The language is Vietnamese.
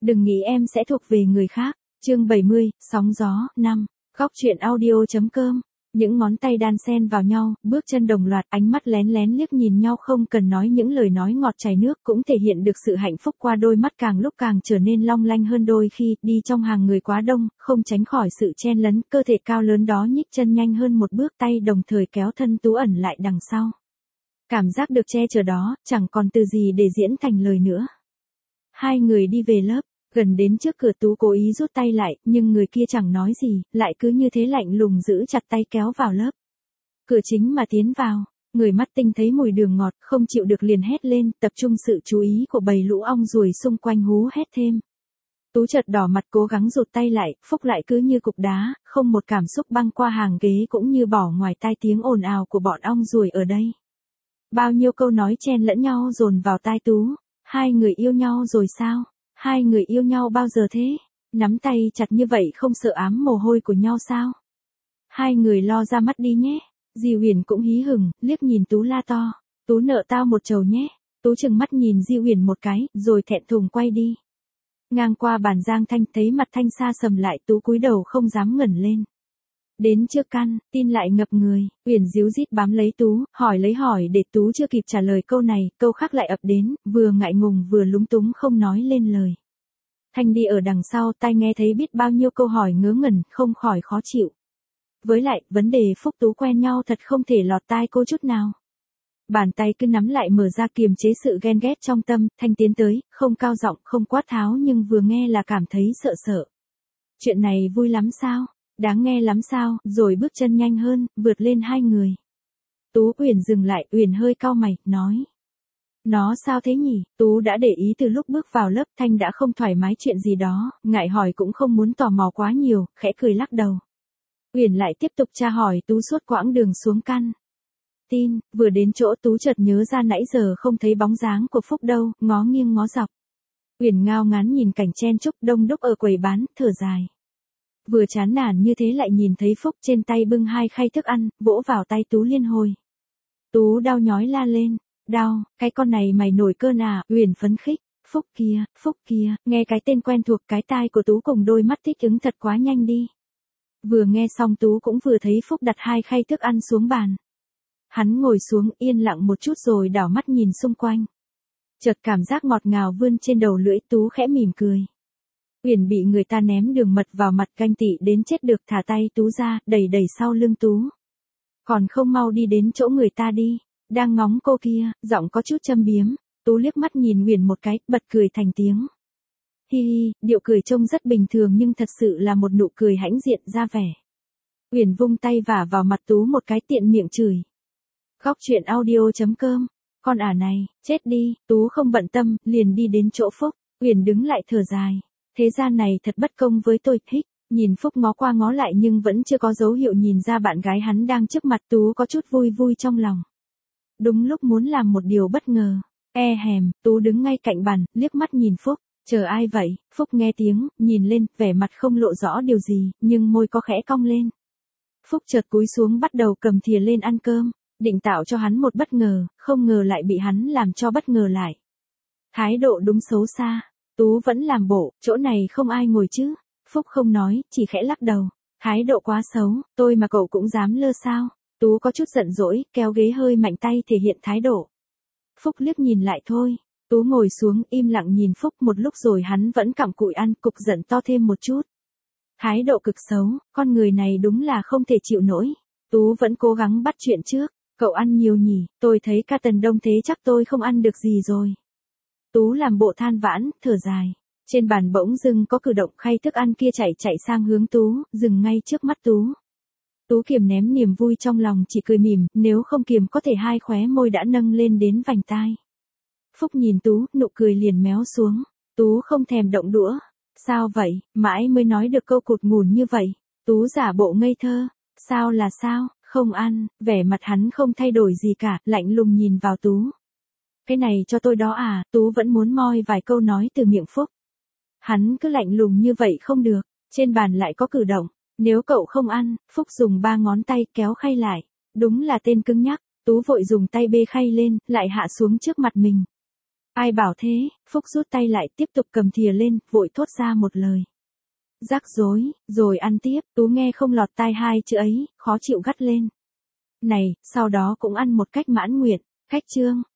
Đừng nghĩ em sẽ thuộc về người khác. Chương 70, sóng gió, 5. Góc truyện audio.com. Những ngón tay đan xen vào nhau, bước chân đồng loạt, ánh mắt lén lén liếc nhìn nhau, không cần nói những lời nói ngọt chảy nước, cũng thể hiện được sự hạnh phúc qua đôi mắt càng lúc càng trở nên long lanh hơn. Đôi khi, đi trong hàng người quá đông, không tránh khỏi sự chen lấn, cơ thể cao lớn đó nhích chân nhanh hơn một bước, tay đồng thời kéo thân Tú ẩn lại đằng sau. Cảm giác được che chở đó, chẳng còn từ gì để diễn thành lời nữa. Hai người đi về lớp. Gần đến trước cửa, Tú cố ý rút tay lại, nhưng người kia chẳng nói gì, lại cứ như thế lạnh lùng giữ chặt tay kéo vào lớp. Cửa chính mà tiến vào, người mắt tinh thấy mùi đường ngọt, không chịu được liền hét lên, tập trung sự chú ý của bầy lũ ong ruồi xung quanh hú hét thêm. Tú chợt đỏ mặt cố gắng rụt tay lại, Phúc lại cứ như cục đá, không một cảm xúc băng qua hàng ghế cũng như bỏ ngoài tai tiếng ồn ào của bọn ong ruồi ở đây. Bao nhiêu câu nói chen lẫn nhau dồn vào tai Tú, hai người yêu nhau rồi sao? Hai người yêu nhau bao giờ thế? Nắm tay chặt như vậy không sợ ám mồ hôi của nhau sao? Hai người lo ra mắt đi nhé. Di Uyển cũng hí hửng, liếc nhìn Tú la to. Tú nợ tao một chầu nhé. Tú trừng mắt nhìn Di Uyển một cái, rồi thẹn thùng quay đi. Ngang qua bàn Giang Thanh, thấy mặt Thanh xa sầm lại, Tú cúi đầu không dám ngẩng lên. Đến trước căn, tin lại ngập người, Uyển díu dít bám lấy Tú, hỏi để Tú chưa kịp trả lời câu này, câu khác lại ập đến, vừa ngại ngùng vừa lúng túng không nói lên lời. Thanh đi ở đằng sau, tai nghe thấy biết bao nhiêu câu hỏi ngớ ngẩn, không khỏi khó chịu. Với lại, vấn đề Phúc Tú quen nhau thật không thể lọt tai cô chút nào. Bàn tay cứ nắm lại mở ra kiềm chế sự ghen ghét trong tâm, Thanh tiến tới, không cao giọng, không quát tháo nhưng vừa nghe là cảm thấy sợ sợ. Chuyện này vui lắm sao? Đáng nghe lắm sao? Rồi bước chân nhanh hơn, vượt lên hai người. Tú Uyển dừng lại, Uyển hơi cau mày, nói. Nó sao thế nhỉ? Tú đã để ý từ lúc bước vào lớp, Thanh đã không thoải mái chuyện gì đó, ngại hỏi cũng không muốn tò mò quá nhiều, khẽ cười lắc đầu. Uyển lại tiếp tục tra hỏi Tú suốt quãng đường xuống căn tin, vừa đến chỗ Tú chợt nhớ ra nãy giờ không thấy bóng dáng của Phúc đâu, ngó nghiêng ngó dọc. Uyển ngao ngán nhìn cảnh chen chúc đông đúc ở quầy bán, thở dài. Vừa chán nản như thế lại nhìn thấy Phúc trên tay bưng hai khay thức ăn, vỗ vào tay Tú liên hồi. Tú đau nhói la lên, đau, cái con này mày nổi cơn à? Uyển phấn khích, Phúc kia, nghe cái tên quen thuộc, cái tai của Tú cùng đôi mắt thích ứng thật quá nhanh đi. Vừa nghe xong Tú cũng vừa thấy Phúc đặt hai khay thức ăn xuống bàn. Hắn ngồi xuống yên lặng một chút rồi đảo mắt nhìn xung quanh. Chợt cảm giác ngọt ngào vươn trên đầu lưỡi, Tú khẽ mỉm cười. Uyển bị người ta ném đường mật vào mặt, ganh tị đến chết được, thả tay Tú ra, đẩy sau lưng Tú. Còn không mau đi đến chỗ người ta đi, đang ngóng cô kia, giọng có chút châm biếm. Tú liếc mắt nhìn Uyển một cái, bật cười thành tiếng. Hi hi, điệu cười trông rất bình thường nhưng thật sự là một nụ cười hãnh diện ra vẻ. Uyển vung tay vả vào mặt Tú một cái, tiện miệng chửi. Góc truyện audio.com. Con ả này, chết đi. Tú không bận tâm, liền đi đến chỗ Phúc. Uyển đứng lại thở dài. Thế gian này thật bất công với tôi, thích. Nhìn Phúc ngó qua ngó lại nhưng vẫn chưa có dấu hiệu nhìn ra bạn gái hắn đang trước mặt. Tú có chút vui trong lòng. Đúng lúc muốn làm một điều bất ngờ. Tú đứng ngay cạnh bàn, liếc mắt nhìn Phúc. Chờ ai vậy? Phúc nghe tiếng, nhìn lên, vẻ mặt không lộ rõ điều gì, nhưng môi có khẽ cong lên. Phúc chợt cúi xuống bắt đầu cầm thìa lên ăn cơm, định tạo cho hắn một bất ngờ, không ngờ lại bị hắn làm cho bất ngờ lại. Thái độ đúng xấu xa. Tú vẫn làm bộ, chỗ này không ai ngồi chứ? Phúc không nói, chỉ khẽ lắc đầu. Thái độ quá xấu, tôi mà cậu cũng dám lơ sao? Tú có chút giận dỗi, kéo ghế hơi mạnh tay thể hiện thái độ. Phúc liếc nhìn lại thôi. Tú ngồi xuống, im lặng nhìn Phúc một lúc rồi hắn vẫn cặm cụi ăn, cục giận to thêm một chút. Thái độ cực xấu, con người này đúng là không thể chịu nổi. Tú vẫn cố gắng bắt chuyện trước. Cậu ăn nhiều nhỉ, tôi thấy ca tần đông thế chắc tôi không ăn được gì rồi. Tú làm bộ than vãn, thở dài. Trên bàn bỗng dưng có cử động, khay thức ăn kia chạy sang hướng Tú, dừng ngay trước mắt Tú. Tú kiềm ném niềm vui trong lòng, chỉ cười mỉm, nếu không kiềm có thể hai khóe môi đã nâng lên đến vành tai. Phúc nhìn Tú, nụ cười liền méo xuống. Tú không thèm động đũa. Sao vậy, mãi mới nói được câu cụt ngùn như vậy. Tú giả bộ ngây thơ. Sao là sao, không ăn, vẻ mặt hắn không thay đổi gì cả, lạnh lùng nhìn vào Tú. Cái này cho tôi đó à? Tú vẫn muốn moi vài câu nói từ miệng Phúc. Hắn cứ lạnh lùng như vậy không được, trên bàn lại có cử động. Nếu cậu không ăn, Phúc dùng 3 ngón tay kéo khay lại. Đúng là tên cứng nhắc. Tú vội dùng tay bê khay lên, lại hạ xuống trước mặt mình. Ai bảo thế, Phúc rút tay lại tiếp tục cầm thìa lên, vội thốt ra một lời. Rắc rối, rồi ăn tiếp, Tú nghe không lọt tai hai chữ ấy, khó chịu gắt lên. Này, sau đó cũng ăn một cách mãn nguyện, khách trương.